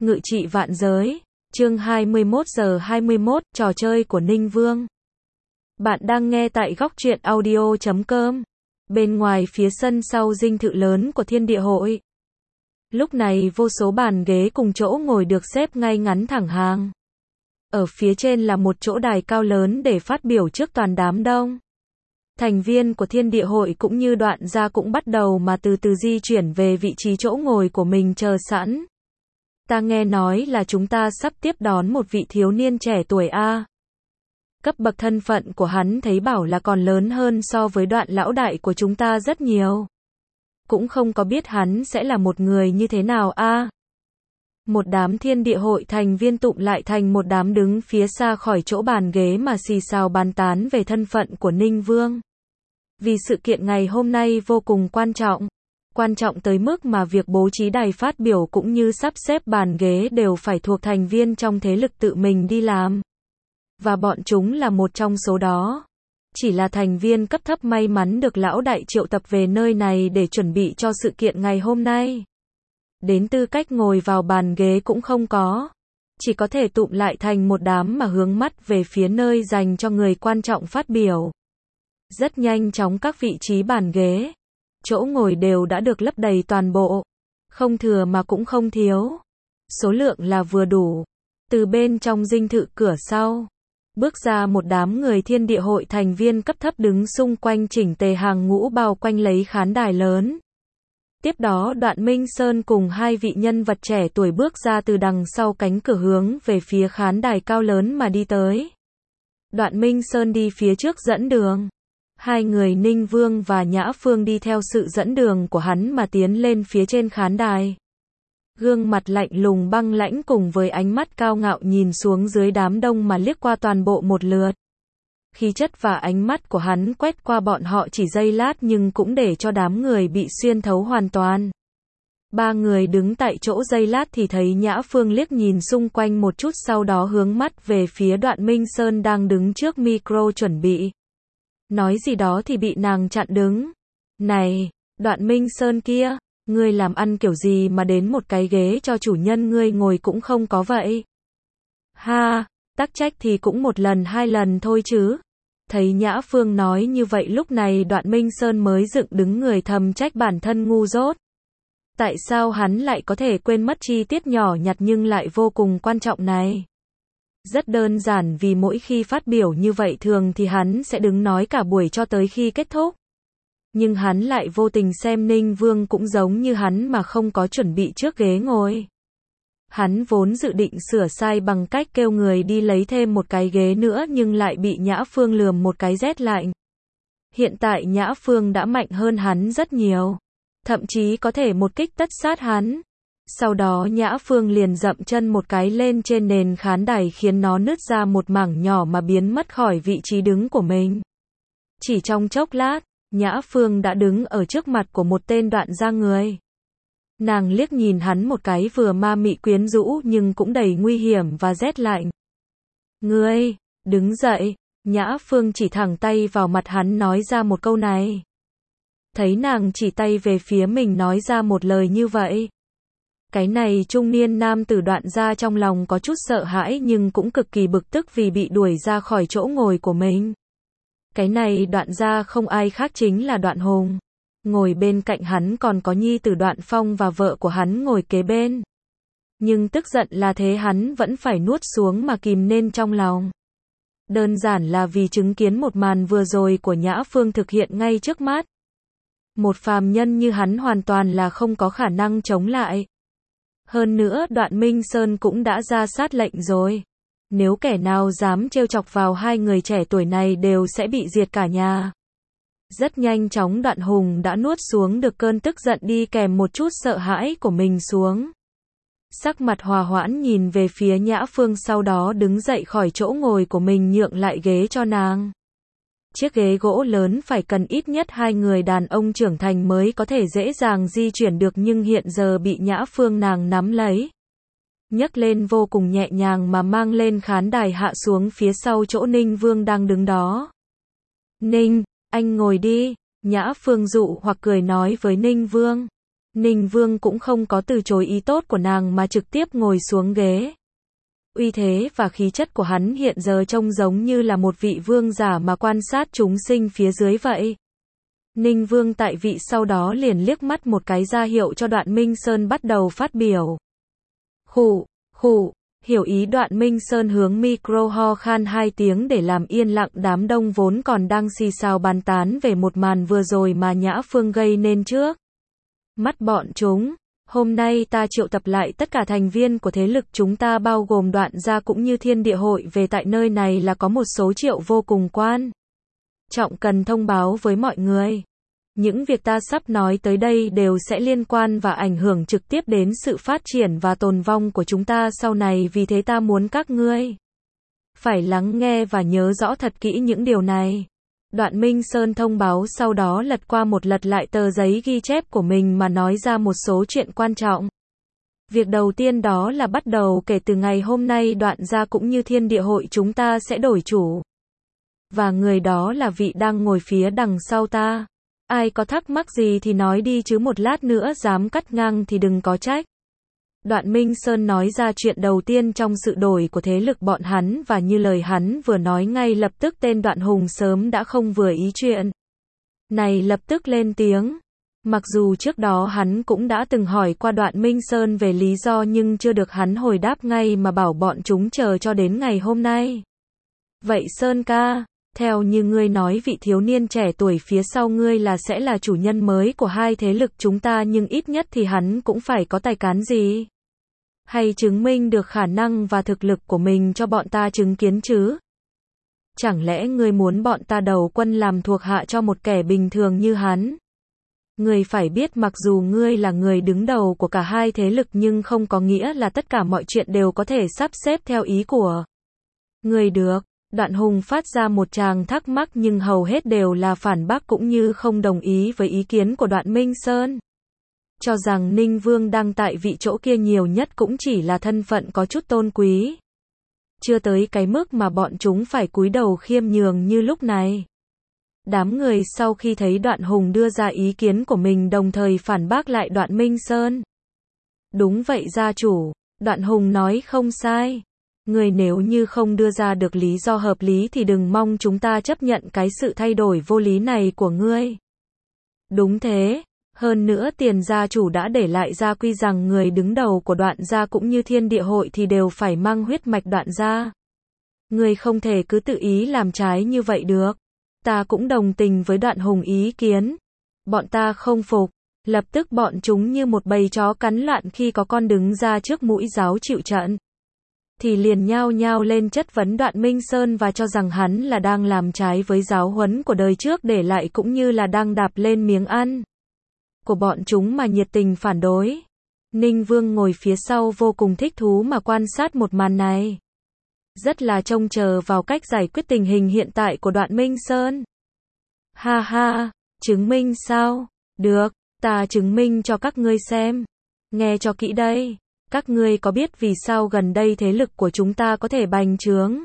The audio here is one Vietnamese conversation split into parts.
Ngự trị vạn giới, chương 21 giờ 21, trò chơi của Ninh Vương. Bạn đang nghe tại góc truyện audio.com. Bên ngoài phía sân sau dinh thự lớn của Thiên Địa Hội. Lúc này vô số bàn ghế cùng chỗ ngồi được xếp ngay ngắn thẳng hàng. Ở phía trên là một chỗ đài cao lớn để phát biểu trước toàn đám đông. Thành viên của Thiên Địa Hội cũng như Đoạn Gia cũng bắt đầu mà từ từ di chuyển về vị trí chỗ ngồi của mình chờ sẵn. Ta nghe nói là chúng ta sắp tiếp đón một vị thiếu niên trẻ tuổi a. Cấp bậc thân phận của hắn thấy bảo là còn lớn hơn so với Đoạn lão đại của chúng ta rất nhiều. Cũng không có biết hắn sẽ là một người như thế nào a. Một đám Thiên Địa Hội thành viên tụm lại thành một đám đứng phía xa khỏi chỗ bàn ghế mà xì xào bàn tán về thân phận của Ninh Vương. Vì sự kiện ngày hôm nay vô cùng quan trọng tới mức mà việc bố trí đài phát biểu cũng như sắp xếp bàn ghế đều phải thuộc thành viên trong thế lực tự mình đi làm. Và bọn chúng là một trong số đó. Chỉ là thành viên cấp thấp may mắn được lão đại triệu tập về nơi này để chuẩn bị cho sự kiện ngày hôm nay. Đến tư cách ngồi vào bàn ghế cũng không có. Chỉ có thể tụm lại thành một đám mà hướng mắt về phía nơi dành cho người quan trọng phát biểu. Rất nhanh chóng các vị trí bàn ghế, chỗ ngồi đều đã được lấp đầy toàn bộ. Không thừa mà cũng không thiếu. Số lượng là vừa đủ. Từ bên trong dinh thự cửa sau, bước ra một đám người Thiên Địa Hội thành viên cấp thấp đứng xung quanh chỉnh tề hàng ngũ bao quanh lấy khán đài lớn. Tiếp đó Đoạn Minh Sơn cùng hai vị nhân vật trẻ tuổi bước ra từ đằng sau cánh cửa hướng về phía khán đài cao lớn mà đi tới. Đoạn Minh Sơn đi phía trước dẫn đường. Hai người Ninh Vương và Nhã Phương đi theo sự dẫn đường của hắn mà tiến lên phía trên khán đài. Gương mặt lạnh lùng băng lãnh cùng với ánh mắt cao ngạo nhìn xuống dưới đám đông mà liếc qua toàn bộ một lượt. Khí chất và ánh mắt của hắn quét qua bọn họ chỉ giây lát nhưng cũng để cho đám người bị xuyên thấu hoàn toàn. Ba người đứng tại chỗ giây lát thì thấy Nhã Phương liếc nhìn xung quanh một chút sau đó hướng mắt về phía Đoạn Minh Sơn đang đứng trước micro chuẩn bị nói gì đó thì bị nàng chặn đứng. Này, Đoạn Minh Sơn kia, ngươi làm ăn kiểu gì mà đến một cái ghế cho chủ nhân ngươi ngồi cũng không có vậy? Ha, tắc trách thì cũng một lần hai lần thôi chứ. Thấy Nhã Phương nói như vậy lúc này Đoạn Minh Sơn mới dựng đứng người thầm trách bản thân ngu dốt. Tại sao hắn lại có thể quên mất chi tiết nhỏ nhặt nhưng lại vô cùng quan trọng này? Rất đơn giản vì mỗi khi phát biểu như vậy thường thì hắn sẽ đứng nói cả buổi cho tới khi kết thúc. Nhưng hắn lại vô tình xem Ninh Vương cũng giống như hắn mà không có chuẩn bị trước ghế ngồi. Hắn vốn dự định sửa sai bằng cách kêu người đi lấy thêm một cái ghế nữa nhưng lại bị Nhã Phương lườm một cái rét lạnh. Hiện tại Nhã Phương đã mạnh hơn hắn rất nhiều. Thậm chí có thể một kích tất sát hắn. Sau đó Nhã Phương liền dậm chân một cái lên trên nền khán đài khiến nó nứt ra một mảng nhỏ mà biến mất khỏi vị trí đứng của mình. Chỉ trong chốc lát, Nhã Phương đã đứng ở trước mặt của một tên Đoạn gia người. Nàng liếc nhìn hắn một cái vừa ma mị quyến rũ nhưng cũng đầy nguy hiểm và rét lạnh. Ngươi, đứng dậy, Nhã Phương chỉ thẳng tay vào mặt hắn nói ra một câu này. Thấy nàng chỉ tay về phía mình nói ra một lời như vậy. Cái này trung niên nam tử Đoạn gia trong lòng có chút sợ hãi nhưng cũng cực kỳ bực tức vì bị đuổi ra khỏi chỗ ngồi của mình. Cái này Đoạn gia không ai khác chính là Đoạn Hùng. Ngồi bên cạnh hắn còn có nhi tử Đoạn Phong và vợ của hắn ngồi kế bên. Nhưng tức giận là thế hắn vẫn phải nuốt xuống mà kìm nên trong lòng. Đơn giản là vì chứng kiến một màn vừa rồi của Nhã Phương thực hiện ngay trước mắt. Một phàm nhân như hắn hoàn toàn là không có khả năng chống lại. Hơn nữa Đoạn Minh Sơn cũng đã ra sát lệnh rồi. Nếu kẻ nào dám trêu chọc vào hai người trẻ tuổi này đều sẽ bị diệt cả nhà. Rất nhanh chóng Đoạn Hùng đã nuốt xuống được cơn tức giận đi kèm một chút sợ hãi của mình xuống. Sắc mặt hòa hoãn nhìn về phía Nhã Phương sau đó đứng dậy khỏi chỗ ngồi của mình nhượng lại ghế cho nàng. Chiếc ghế gỗ lớn phải cần ít nhất hai người đàn ông trưởng thành mới có thể dễ dàng di chuyển được nhưng hiện giờ bị Nhã Phương nàng nắm lấy. Nhấc lên vô cùng nhẹ nhàng mà mang lên khán đài hạ xuống phía sau chỗ Ninh Vương đang đứng đó. Ninh, anh ngồi đi, Nhã Phương dụ hoặc cười nói với Ninh Vương. Ninh Vương cũng không có từ chối ý tốt của nàng mà trực tiếp ngồi xuống ghế. Uy thế và khí chất của hắn hiện giờ trông giống như là một vị vương giả mà quan sát chúng sinh phía dưới vậy. Ninh Vương tại vị sau đó liền liếc mắt một cái ra hiệu cho Đoạn Minh Sơn bắt đầu phát biểu. Khụ, khụ, hiểu ý Đoạn Minh Sơn hướng micro ho khan 2 tiếng để làm yên lặng đám đông vốn còn đang xì xào bàn tán về một màn vừa rồi mà Nhã Phương gây nên trước mắt bọn chúng. Hôm nay ta triệu tập lại tất cả thành viên của thế lực chúng ta bao gồm Đoạn gia cũng như Thiên Địa hội về tại nơi này là có một số triệu vô cùng quan trọng cần thông báo với mọi người. Những việc ta sắp nói tới đây đều sẽ liên quan và ảnh hưởng trực tiếp đến sự phát triển và tồn vong của chúng ta sau này, vì thế ta muốn các ngươi phải lắng nghe và nhớ rõ thật kỹ những điều này. Đoạn Minh Sơn thông báo sau đó lật qua một lật lại tờ giấy ghi chép của mình mà nói ra một số chuyện quan trọng. Việc đầu tiên đó là bắt đầu kể từ ngày hôm nay Đoạn gia cũng như Thiên Địa hội chúng ta sẽ đổi chủ. Và người đó là vị đang ngồi phía đằng sau ta. Ai có thắc mắc gì thì nói đi chứ một lát nữa dám cắt ngang thì đừng có trách. Đoạn Minh Sơn nói ra chuyện đầu tiên trong sự đổi của thế lực bọn hắn và như lời hắn vừa nói ngay lập tức tên Đoạn Hùng sớm đã không vừa ý chuyện này lập tức lên tiếng. Mặc dù trước đó hắn cũng đã từng hỏi qua Đoạn Minh Sơn về lý do nhưng chưa được hắn hồi đáp ngay mà bảo bọn chúng chờ cho đến ngày hôm nay. Vậy Sơn ca, theo như ngươi nói vị thiếu niên trẻ tuổi phía sau ngươi là sẽ là chủ nhân mới của hai thế lực chúng ta, nhưng ít nhất thì hắn cũng phải có tài cán gì hay chứng minh được khả năng và thực lực của mình cho bọn ta chứng kiến chứ. Chẳng lẽ ngươi muốn bọn ta đầu quân làm thuộc hạ cho một kẻ bình thường như hắn? Ngươi phải biết mặc dù ngươi là người đứng đầu của cả hai thế lực nhưng không có nghĩa là tất cả mọi chuyện đều có thể sắp xếp theo ý của ngươi được. Đoạn Hùng phát ra một tràng thắc mắc nhưng hầu hết đều là phản bác cũng như không đồng ý với ý kiến của Đoạn Minh Sơn. Cho rằng Ninh Vương đang tại vị chỗ kia nhiều nhất cũng chỉ là thân phận có chút tôn quý. Chưa tới cái mức mà bọn chúng phải cúi đầu khiêm nhường như lúc này. Đám người sau khi thấy Đoạn Hùng đưa ra ý kiến của mình đồng thời phản bác lại Đoạn Minh Sơn. Đúng vậy gia chủ, Đoạn Hùng nói không sai. Người nếu như không đưa ra được lý do hợp lý thì đừng mong chúng ta chấp nhận cái sự thay đổi vô lý này của ngươi. Đúng thế, hơn nữa tiền gia chủ đã để lại gia quy rằng người đứng đầu của Đoạn gia cũng như Thiên Địa hội thì đều phải mang huyết mạch Đoạn gia. Ngươi không thể cứ tự ý làm trái như vậy được. Ta cũng đồng tình với Đoạn Hùng ý kiến. Bọn ta không phục. Lập tức bọn chúng như một bầy chó cắn loạn khi có con đứng ra trước mũi giáo chịu trận. Thì liền nhao nhao lên chất vấn Đoạn Minh Sơn và cho rằng hắn là đang làm trái với giáo huấn của đời trước để lại cũng như là đang đạp lên miếng ăn của bọn chúng mà nhiệt tình phản đối. Ninh Vương ngồi phía sau vô cùng thích thú mà quan sát một màn này. Rất là trông chờ vào cách giải quyết tình hình hiện tại của Đoạn Minh Sơn. Ha ha, chứng minh sao? Được, ta chứng minh cho các ngươi xem. Nghe cho kỹ đây. Các ngươi có biết vì sao gần đây thế lực của chúng ta có thể bành trướng,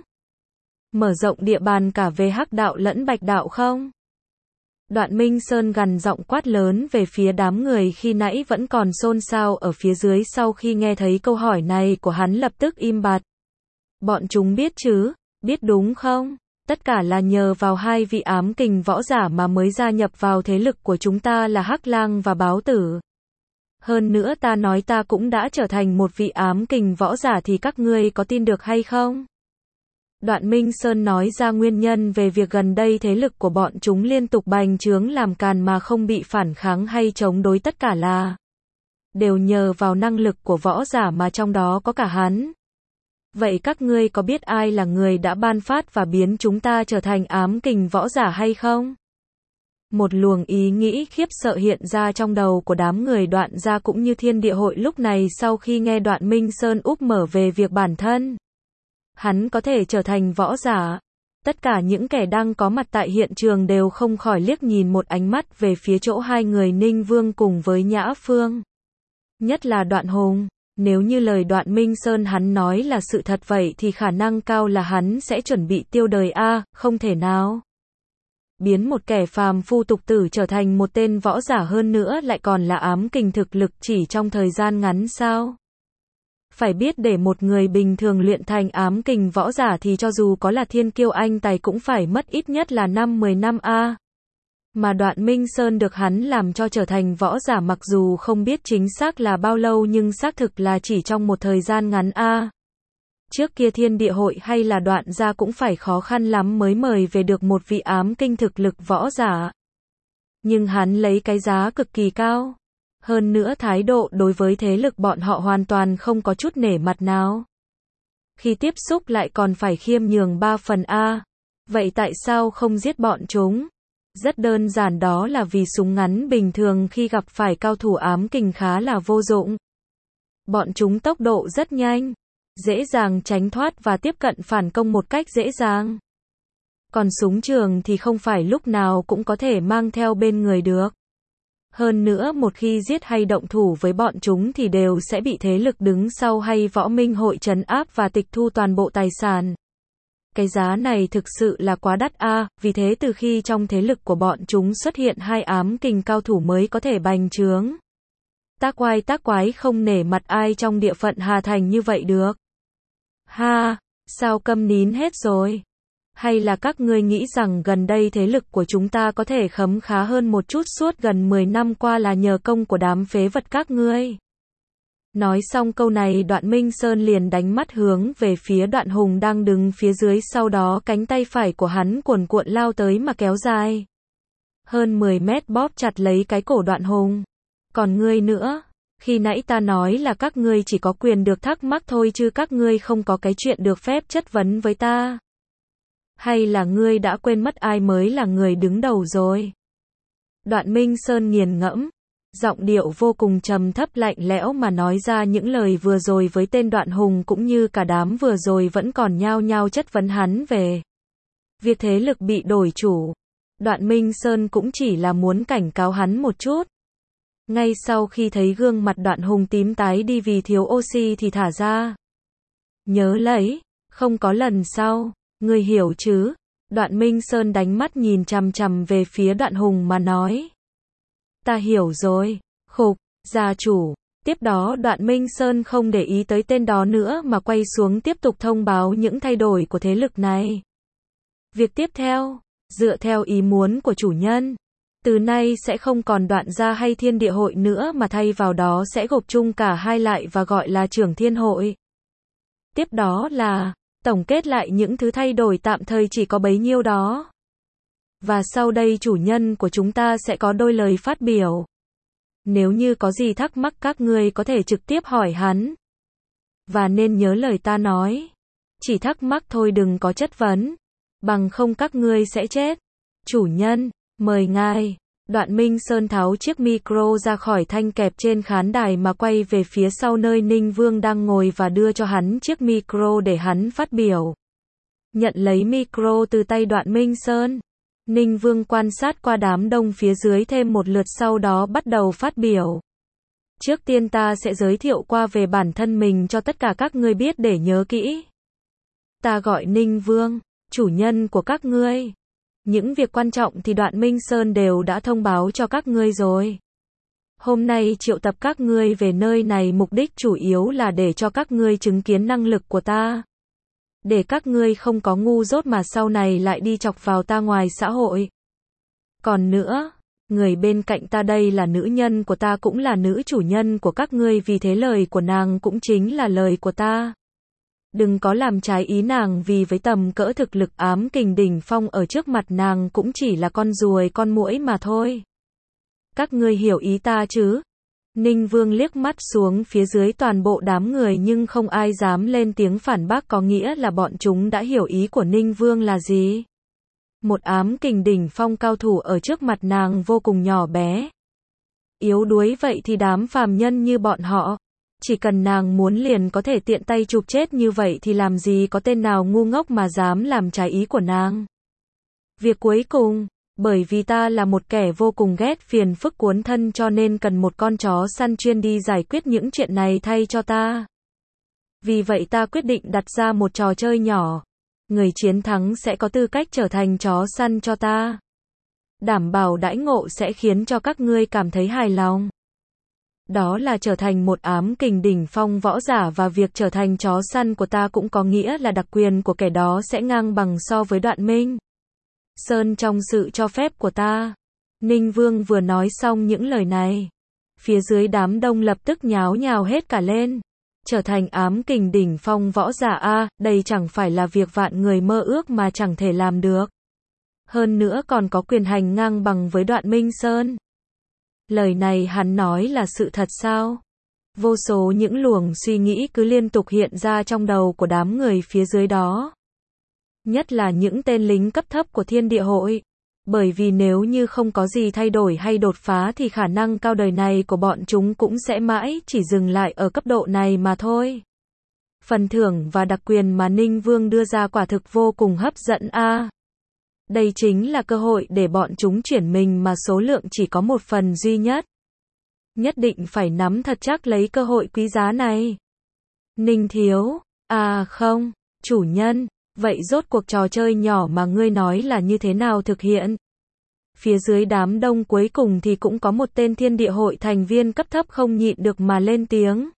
mở rộng địa bàn cả về Hắc đạo lẫn Bạch đạo không? Đoạn Minh Sơn gằn giọng quát lớn về phía đám người khi nãy vẫn còn xôn xao ở phía dưới. Sau khi nghe thấy câu hỏi này của hắn lập tức im bặt. Bọn chúng biết chứ, biết đúng không? Tất cả là nhờ vào hai vị ám kình võ giả mà mới gia nhập vào thế lực của chúng ta là Hắc Lang và Báo Tử. Hơn nữa ta nói ta cũng đã trở thành một vị ám kình võ giả thì các ngươi có tin được hay không? Đoạn Minh Sơn nói ra nguyên nhân về việc gần đây thế lực của bọn chúng liên tục bành trướng làm càn mà không bị phản kháng hay chống đối, tất cả là đều nhờ vào năng lực của võ giả mà trong đó có cả hắn. Vậy các ngươi có biết ai là người đã ban phát và biến chúng ta trở thành ám kình võ giả hay không? Một luồng ý nghĩ khiếp sợ hiện ra trong đầu của đám người Đoạn gia cũng như Thiên Địa hội lúc này sau khi nghe Đoạn Minh Sơn úp mở về việc bản thân hắn có thể trở thành võ giả. Tất cả những kẻ đang có mặt tại hiện trường đều không khỏi liếc nhìn một ánh mắt về phía chỗ hai người Ninh Vương cùng với Nhã Phương. Nhất là Đoạn Hùng, nếu như lời Đoạn Minh Sơn hắn nói là sự thật vậy thì khả năng cao là hắn sẽ chuẩn bị tiêu đời a, không thể nào. biến một kẻ phàm phu tục tử trở thành một tên võ giả, hơn nữa lại còn là ám kình thực lực chỉ trong thời gian ngắn sao? Phải biết để một người bình thường luyện thành ám kình võ giả thì cho dù có là thiên kiêu anh tài cũng phải mất ít nhất là 5-10 năm a. Mà Đoạn Minh Sơn được hắn làm cho trở thành võ giả mặc dù không biết chính xác là bao lâu nhưng xác thực là chỉ trong một thời gian ngắn a. Trước kia Thiên Địa Hội hay là Đoạn gia cũng phải khó khăn lắm mới mời về được một vị ám kinh thực lực võ giả. Nhưng hắn lấy cái giá cực kỳ cao. Hơn nữa thái độ đối với thế lực bọn họ hoàn toàn không có chút nể mặt nào. Khi tiếp xúc lại còn phải khiêm nhường 3 phần a. Vậy tại sao không giết bọn chúng? Rất đơn giản, đó là vì súng ngắn bình thường khi gặp phải cao thủ ám kình khá là vô dụng. Bọn chúng tốc độ rất nhanh, dễ dàng tránh thoát và tiếp cận phản công một cách dễ dàng. Còn súng trường thì không phải lúc nào cũng có thể mang theo bên người được. Hơn nữa một khi giết hay động thủ với bọn chúng thì đều sẽ bị thế lực đứng sau hay võ minh hội trấn áp và tịch thu toàn bộ tài sản. Cái giá này thực sự là quá đắt a, vì thế từ khi trong thế lực của bọn chúng xuất hiện 2 ám kình cao thủ mới có thể bành trướng. Tác oai tác quái không nể mặt ai trong địa phận Hà Thành như vậy được. Ha, sao câm nín hết rồi? Hay là các ngươi nghĩ rằng gần đây thế lực của chúng ta có thể khấm khá hơn một chút, suốt gần 10 năm qua là nhờ công của đám phế vật các ngươi? Nói xong câu này Đoạn Minh Sơn liền đánh mắt hướng về phía Đoạn Hùng đang đứng phía dưới, sau đó cánh tay phải của hắn cuồn cuộn lao tới mà kéo dài. Hơn 10 mét bóp chặt lấy cái cổ Đoạn Hùng. Còn ngươi nữa, khi nãy ta nói là các ngươi chỉ có quyền được thắc mắc thôi chứ các ngươi không có cái chuyện được phép chất vấn với ta. Hay là ngươi đã quên mất ai mới là người đứng đầu rồi? Đoạn Minh Sơn nghiền ngẫm, giọng điệu vô cùng trầm thấp lạnh lẽo mà nói ra những lời vừa rồi với tên Đoạn Hùng cũng như cả đám vừa rồi vẫn còn nhao nhao chất vấn hắn về việc thế lực bị đổi chủ. Đoạn Minh Sơn cũng chỉ là muốn cảnh cáo hắn một chút. Ngay sau khi thấy gương mặt Đoạn Hùng tím tái đi vì thiếu oxy thì thả ra. Nhớ lấy, không có lần sau, ngươi hiểu chứ? Đoạn Minh Sơn đánh mắt nhìn chằm chằm về phía Đoạn Hùng mà nói. Ta hiểu rồi, khục, gia chủ. Tiếp đó Đoạn Minh Sơn không để ý tới tên đó nữa mà quay xuống tiếp tục thông báo những thay đổi của thế lực này. Việc tiếp theo, dựa theo ý muốn của chủ nhân, từ nay sẽ không còn Đoạn gia hay Thiên Địa Hội nữa mà thay vào đó sẽ gộp chung cả hai lại và gọi là Trưởng Thiên Hội. Tiếp đó là tổng kết lại những thứ thay đổi tạm thời chỉ có bấy nhiêu đó. Và sau đây chủ nhân của chúng ta sẽ có đôi lời phát biểu. Nếu như có gì thắc mắc các ngươi có thể trực tiếp hỏi hắn. Và nên nhớ lời ta nói. Chỉ thắc mắc thôi, đừng có chất vấn. Bằng không các ngươi sẽ chết. Chủ nhân, mời ngài. Đoạn Minh Sơn tháo chiếc micro ra khỏi thanh kẹp trên khán đài mà quay về phía sau nơi Ninh Vương đang ngồi và đưa cho hắn chiếc micro để hắn phát biểu. Nhận lấy micro từ tay Đoạn Minh Sơn, Ninh Vương quan sát qua đám đông phía dưới thêm một lượt, sau đó bắt đầu phát biểu. Trước tiên ta sẽ giới thiệu qua về bản thân mình cho tất cả các ngươi biết để nhớ kỹ. Ta gọi Ninh Vương, chủ nhân của các ngươi. Những việc quan trọng thì Đoạn Minh Sơn đều đã thông báo cho các ngươi rồi. Hôm nay triệu tập các ngươi về nơi này mục đích chủ yếu là để cho các ngươi chứng kiến năng lực của ta. Để các ngươi không có ngu dốt mà sau này lại đi chọc vào ta ngoài xã hội. Còn nữa, người bên cạnh ta đây là nữ nhân của ta, cũng là nữ chủ nhân của các ngươi, vì thế lời của nàng cũng chính là lời của ta. Đừng có làm trái ý nàng, vì với tầm cỡ thực lực ám kình đỉnh phong ở trước mặt nàng cũng chỉ là con ruồi con muỗi mà thôi. Các ngươi hiểu ý ta chứ? Ninh Vương liếc mắt xuống phía dưới toàn bộ đám người nhưng không ai dám lên tiếng phản bác, có nghĩa là bọn chúng đã hiểu ý của Ninh Vương là gì. Một ám kình đỉnh phong cao thủ ở trước mặt nàng vô cùng nhỏ bé, yếu đuối, vậy thì đám phàm nhân như bọn họ, chỉ cần nàng muốn liền có thể tiện tay chụp chết, như vậy thì làm gì có tên nào ngu ngốc mà dám làm trái ý của nàng. Việc cuối cùng, bởi vì ta là một kẻ vô cùng ghét phiền phức cuốn thân cho nên cần một con chó săn chuyên đi giải quyết những chuyện này thay cho ta. Vì vậy ta quyết định đặt ra một trò chơi nhỏ. Người chiến thắng sẽ có tư cách trở thành chó săn cho ta. đảm bảo đãi ngộ sẽ khiến cho các ngươi cảm thấy hài lòng. Đó là trở thành một ám kình đỉnh phong võ giả và việc trở thành chó săn của ta cũng có nghĩa là đặc quyền của kẻ đó sẽ ngang bằng so với Đoạn Minh Sơn trong sự cho phép của ta. Ninh Vương vừa nói xong những lời này, phía dưới đám đông lập tức nháo nhào hết cả lên. Trở thành ám kình đỉnh phong võ giả a, đây chẳng phải là việc vạn người mơ ước mà chẳng thể làm được. Hơn nữa còn có quyền hành ngang bằng với Đoạn Minh Sơn. Lời này hắn nói là sự thật sao? Vô số những luồng suy nghĩ cứ liên tục hiện ra trong đầu của đám người phía dưới đó. Nhất là những tên lính cấp thấp của Thiên Địa Hội. Bởi vì nếu như không có gì thay đổi hay đột phá thì khả năng cao đời này của bọn chúng cũng sẽ mãi chỉ dừng lại ở cấp độ này mà thôi. Phần thưởng và đặc quyền mà Ninh Vương đưa ra quả thực vô cùng hấp dẫn a. Đây chính là cơ hội để bọn chúng chuyển mình mà số lượng chỉ có một phần duy nhất. Nhất định phải nắm thật chắc lấy cơ hội quý giá này. Ninh Thiếu, à không, chủ nhân, vậy rốt cuộc trò chơi nhỏ mà ngươi nói là như thế nào thực hiện? Phía dưới đám đông cuối cùng thì cũng có một tên Thiên Địa Hội thành viên cấp thấp không nhịn được mà lên tiếng.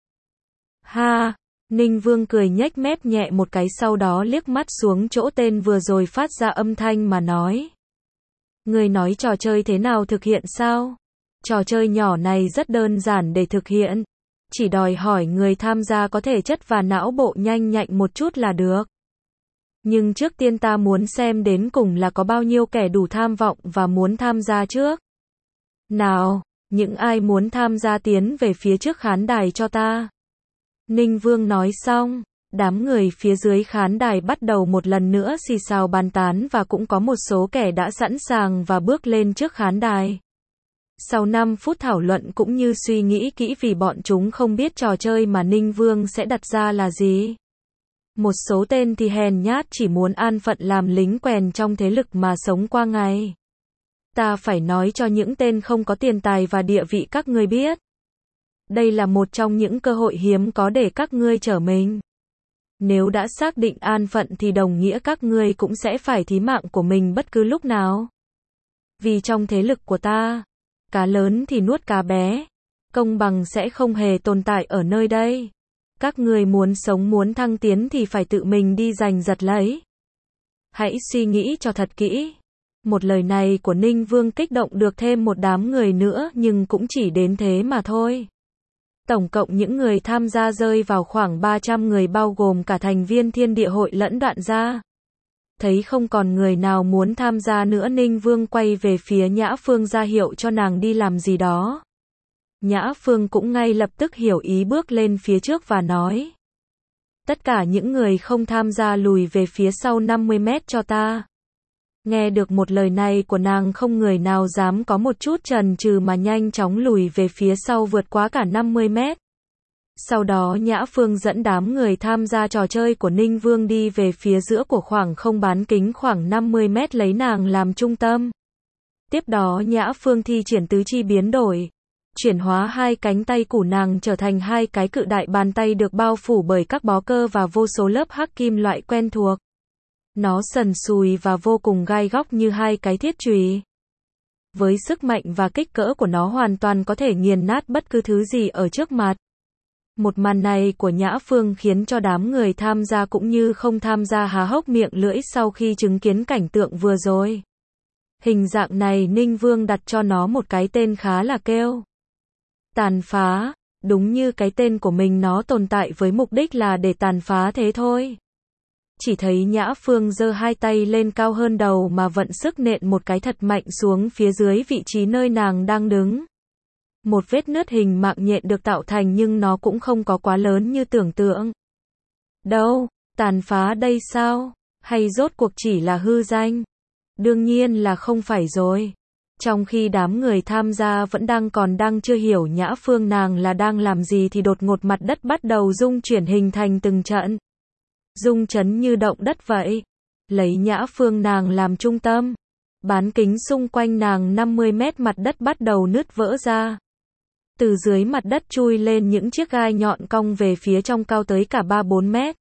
Ha! Ninh Vương cười nhếch mép nhẹ một cái sau đó liếc mắt xuống chỗ tên vừa rồi phát ra âm thanh mà nói. Ngươi nói trò chơi thế nào thực hiện sao? Trò chơi nhỏ này rất đơn giản để thực hiện. Chỉ đòi hỏi người tham gia có thể chất và não bộ nhanh nhạy một chút là được. Nhưng trước tiên ta muốn xem đến cùng là có bao nhiêu kẻ đủ tham vọng và muốn tham gia trước. Nào, những ai muốn tham gia tiến về phía trước khán đài cho ta. Ninh Vương nói xong, đám người phía dưới khán đài bắt đầu một lần nữa xì xào bàn tán và cũng có một số kẻ đã sẵn sàng và bước lên trước khán đài. Sau 5 phút thảo luận cũng như suy nghĩ kỹ vì bọn chúng không biết trò chơi mà Ninh Vương sẽ đặt ra là gì. Một số tên thì hèn nhát chỉ muốn an phận làm lính quèn trong thế lực mà sống qua ngày. Ta phải nói cho những tên không có tiền tài và địa vị các ngươi biết. Đây là một trong những cơ hội hiếm có để các ngươi trở mình. Nếu đã xác định an phận thì đồng nghĩa các ngươi cũng sẽ phải thí mạng của mình bất cứ lúc nào. Vì trong thế lực của ta, cá lớn thì nuốt cá bé. Công bằng sẽ không hề tồn tại ở nơi đây. Các ngươi muốn sống muốn thăng tiến thì phải tự mình đi giành giật lấy. Hãy suy nghĩ cho thật kỹ. Một lời này của Ninh Vương kích động được thêm một đám người nữa nhưng cũng chỉ đến thế mà thôi. Tổng cộng những người tham gia rơi vào khoảng 300 người bao gồm cả thành viên Thiên Địa Hội lẫn Đoạn Gia. Thấy không còn người nào muốn tham gia nữa Ninh Vương quay về phía Nhã Phương ra hiệu cho nàng đi làm gì đó. Nhã Phương cũng ngay lập tức hiểu ý bước lên phía trước và nói. Tất cả những người không tham gia lùi về phía sau 50 mét cho ta. Nghe được một lời này của nàng không người nào dám có một chút chần chừ mà nhanh chóng lùi về phía sau vượt quá cả 50 mét. Sau đó Nhã Phương dẫn đám người tham gia trò chơi của Ninh Vương đi về phía giữa của khoảng không bán kính khoảng 50 mét lấy nàng làm trung tâm. Tiếp đó Nhã Phương thi triển tứ chi biến đổi. Chuyển hóa hai cánh tay của nàng trở thành hai cái cự đại bàn tay được bao phủ bởi các bó cơ và vô số lớp hắc kim loại quen thuộc. Nó sần sùi và vô cùng gai góc như hai cái thiết chùy. Với sức mạnh và kích cỡ của nó hoàn toàn có thể nghiền nát bất cứ thứ gì ở trước mặt. Một màn này của Nhã Phương khiến cho đám người tham gia cũng như không tham gia há hốc miệng lưỡi sau khi chứng kiến cảnh tượng vừa rồi. Hình dạng này Ninh Vương đặt cho nó một cái tên khá là kêu. Tàn phá, đúng như cái tên của mình nó tồn tại với mục đích là để tàn phá thế thôi. Chỉ thấy Nhã Phương giơ hai tay lên cao hơn đầu mà vận sức nện một cái thật mạnh xuống phía dưới vị trí nơi nàng đang đứng. Một vết nứt hình mạng nhện được tạo thành nhưng nó cũng không có quá lớn như tưởng tượng. Đâu, tàn phá đây sao? Hay rốt cuộc chỉ là hư danh? Đương nhiên là không phải rồi. Trong khi đám người tham gia vẫn đang chưa hiểu Nhã Phương nàng là đang làm gì thì đột ngột mặt đất bắt đầu rung chuyển hình thành từng trận. Rung chấn như động đất vậy. Lấy Nhã Phương nàng làm trung tâm. Bán kính xung quanh nàng 50 mét mặt đất bắt đầu nứt vỡ ra. Từ dưới mặt đất chui lên những chiếc gai nhọn cong về phía trong cao tới cả 3-4 mét.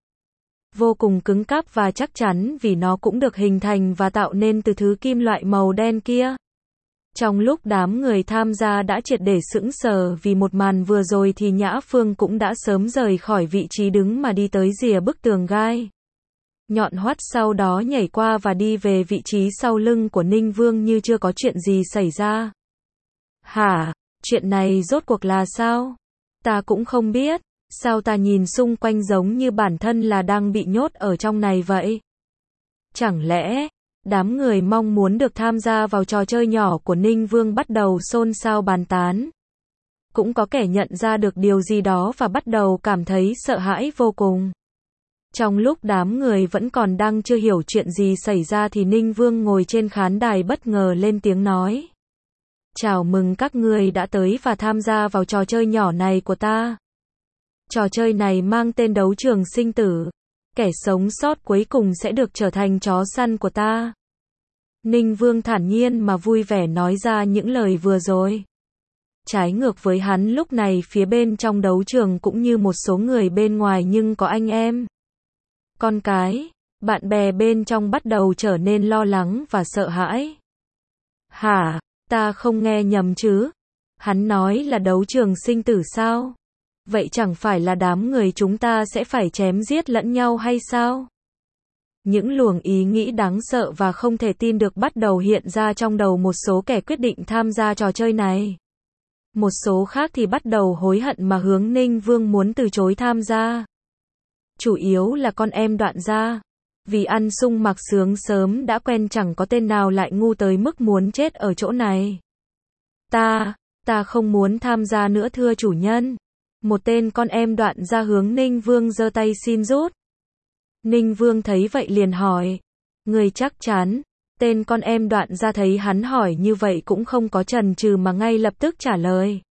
Vô cùng cứng cáp và chắc chắn vì nó cũng được hình thành và tạo nên từ thứ kim loại màu đen kia. Trong lúc đám người tham gia đã triệt để sững sờ vì một màn vừa rồi thì Nhã Phương cũng đã sớm rời khỏi vị trí đứng mà đi tới rìa bức tường gai nhọn hoắt, sau đó nhảy qua và đi về vị trí sau lưng của Ninh Vương như chưa có chuyện gì xảy ra. Hả? Chuyện này rốt cuộc là sao? Ta cũng không biết. Sao ta nhìn xung quanh giống như bản thân là đang bị nhốt ở trong này vậy? Chẳng lẽ đám người mong muốn được tham gia vào trò chơi nhỏ của Ninh Vương bắt đầu xôn xao bàn tán. Cũng có kẻ nhận ra được điều gì đó và bắt đầu cảm thấy sợ hãi vô cùng. Trong lúc đám người vẫn còn đang chưa hiểu chuyện gì xảy ra thì Ninh Vương ngồi trên khán đài bất ngờ lên tiếng nói. Chào mừng các người đã tới và tham gia vào trò chơi nhỏ này của ta. Trò chơi này mang tên đấu trường sinh tử. Kẻ sống sót cuối cùng sẽ được trở thành chó săn của ta. Ninh Vương thản nhiên mà vui vẻ nói ra những lời vừa rồi. Trái ngược với hắn, lúc này phía bên trong đấu trường cũng như một số người bên ngoài nhưng có anh em, con cái, bạn bè bên trong bắt đầu trở nên lo lắng và sợ hãi. Hả? Ta không nghe nhầm chứ? Hắn nói là đấu trường sinh tử sao? Vậy chẳng phải là đám người chúng ta sẽ phải chém giết lẫn nhau hay sao? Những luồng ý nghĩ đáng sợ và không thể tin được bắt đầu hiện ra trong đầu một số kẻ quyết định tham gia trò chơi này. Một số khác thì bắt đầu hối hận mà hướng Ninh Vương muốn từ chối tham gia. Chủ yếu là con em Đoạn gia. Vì ăn sung mặc sướng sớm đã quen, chẳng có tên nào lại ngu tới mức muốn chết ở chỗ này. Ta không muốn tham gia nữa thưa chủ nhân. Một tên con em Đoạn gia hướng Ninh Vương giơ tay xin rút. Ninh Vương thấy vậy liền hỏi. Người chắc chắn? Tên con em Đoạn gia thấy hắn hỏi như vậy cũng không có chần chừ mà ngay lập tức trả lời.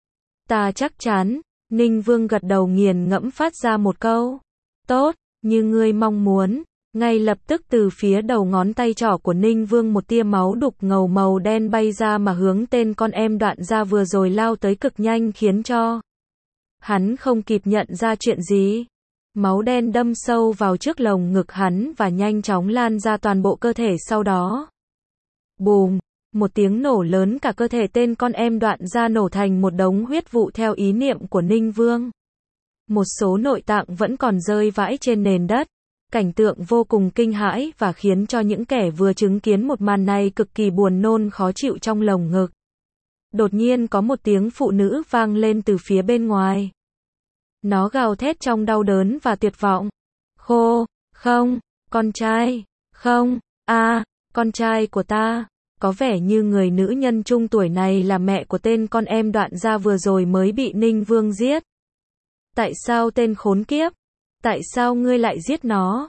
Ta chắc chắn. Ninh Vương gật đầu nghiền ngẫm phát ra một câu. Tốt, như ngươi mong muốn. Ngay lập tức từ phía đầu ngón tay trỏ của Ninh Vương một tia máu đục ngầu màu đen bay ra mà hướng tên con em Đoạn gia vừa rồi lao tới cực nhanh, khiến cho hắn không kịp nhận ra chuyện gì. Máu đen đâm sâu vào trước lồng ngực hắn và nhanh chóng lan ra toàn bộ cơ thể, sau đó bùm, một tiếng nổ lớn, cả cơ thể tên con em Đoạn gia nổ thành một đống huyết vụ theo ý niệm của Ninh Vương. Một số nội tạng vẫn còn rơi vãi trên nền đất. Cảnh tượng vô cùng kinh hãi và khiến cho những kẻ vừa chứng kiến một màn này cực kỳ buồn nôn khó chịu trong lồng ngực. Đột nhiên có một tiếng phụ nữ vang lên từ phía bên ngoài. Nó gào thét trong đau đớn và tuyệt vọng. Không, con trai, không, con trai của ta. Có vẻ như người nữ nhân trung tuổi này là mẹ của tên con em Đoạn gia vừa rồi mới bị Ninh Vương giết. Tại sao tên khốn kiếp? Tại sao ngươi lại giết nó?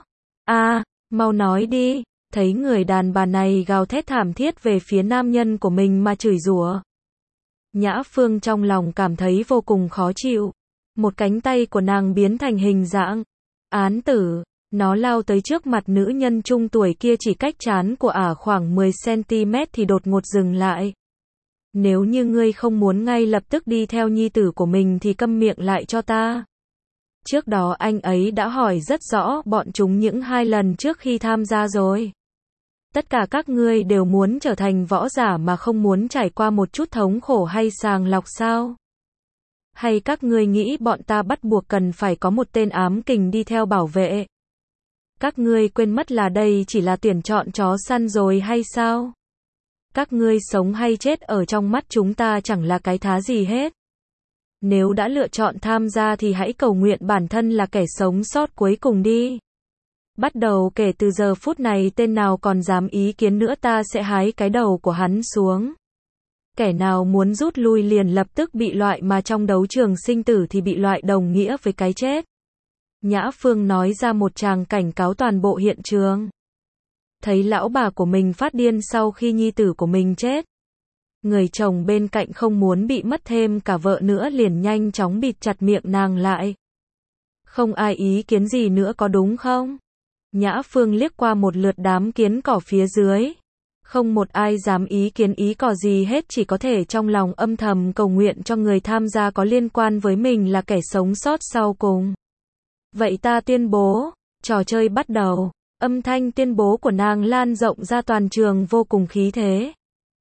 Mau nói đi. Thấy người đàn bà này gào thét thảm thiết về phía nam nhân của mình mà chửi rủa. Nhã Phương trong lòng cảm thấy vô cùng khó chịu. Một cánh tay của nàng biến thành hình dạng án tử. Nó lao tới trước mặt nữ nhân trung tuổi kia, chỉ cách trán của ả khoảng 10 cm thì đột ngột dừng lại. Nếu như ngươi không muốn ngay lập tức đi theo nhi tử của mình thì câm miệng lại cho ta. Trước đó anh ấy đã hỏi rất rõ bọn chúng những 2 lần trước khi tham gia rồi. Tất cả các ngươi đều muốn trở thành võ giả mà không muốn trải qua một chút thống khổ hay sàng lọc sao? Hay các ngươi nghĩ bọn ta bắt buộc cần phải có một tên ám kình đi theo bảo vệ? Các ngươi quên mất là đây chỉ là tuyển chọn chó săn rồi hay sao? Các ngươi sống hay chết ở trong mắt chúng ta chẳng là cái thá gì hết. Nếu đã lựa chọn tham gia thì hãy cầu nguyện bản thân là kẻ sống sót cuối cùng đi. Bắt đầu kể từ giờ phút này, tên nào còn dám ý kiến nữa ta sẽ hái cái đầu của hắn xuống. Kẻ nào muốn rút lui liền lập tức bị loại, mà trong đấu trường sinh tử thì bị loại đồng nghĩa với cái chết. Nhã Phương nói ra một tràng cảnh cáo toàn bộ hiện trường. Thấy lão bà của mình phát điên sau khi nhi tử của mình chết. Người chồng bên cạnh không muốn bị mất thêm cả vợ nữa liền nhanh chóng bịt chặt miệng nàng lại. Không ai ý kiến gì nữa có đúng không? Nhã Phương liếc qua một lượt đám kiến cỏ phía dưới. Không một ai dám ý kiến ý cỏ gì hết, chỉ có thể trong lòng âm thầm cầu nguyện cho người tham gia có liên quan với mình là kẻ sống sót sau cùng. Vậy ta tuyên bố, trò chơi bắt đầu. Âm thanh tuyên bố của nàng lan rộng ra toàn trường vô cùng khí thế.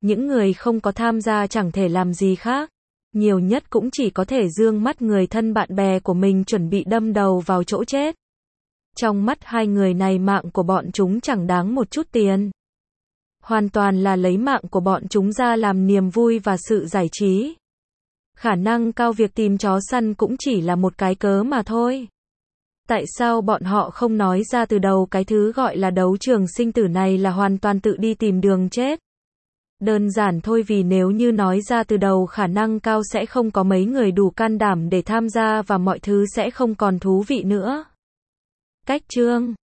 Những người không có tham gia chẳng thể làm gì khác. Nhiều nhất cũng chỉ có thể dương mắt người thân bạn bè của mình chuẩn bị đâm đầu vào chỗ chết. Trong mắt hai người này mạng của bọn chúng chẳng đáng một chút tiền. Hoàn toàn là lấy mạng của bọn chúng ra làm niềm vui và sự giải trí. Khả năng cao việc tìm chó săn cũng chỉ là một cái cớ mà thôi. Tại sao bọn họ không nói ra từ đầu cái thứ gọi là đấu trường sinh tử này là hoàn toàn tự đi tìm đường chết? Đơn giản thôi, vì nếu như nói ra từ đầu khả năng cao sẽ không có mấy người đủ can đảm để tham gia và mọi thứ sẽ không còn thú vị nữa. Cách chương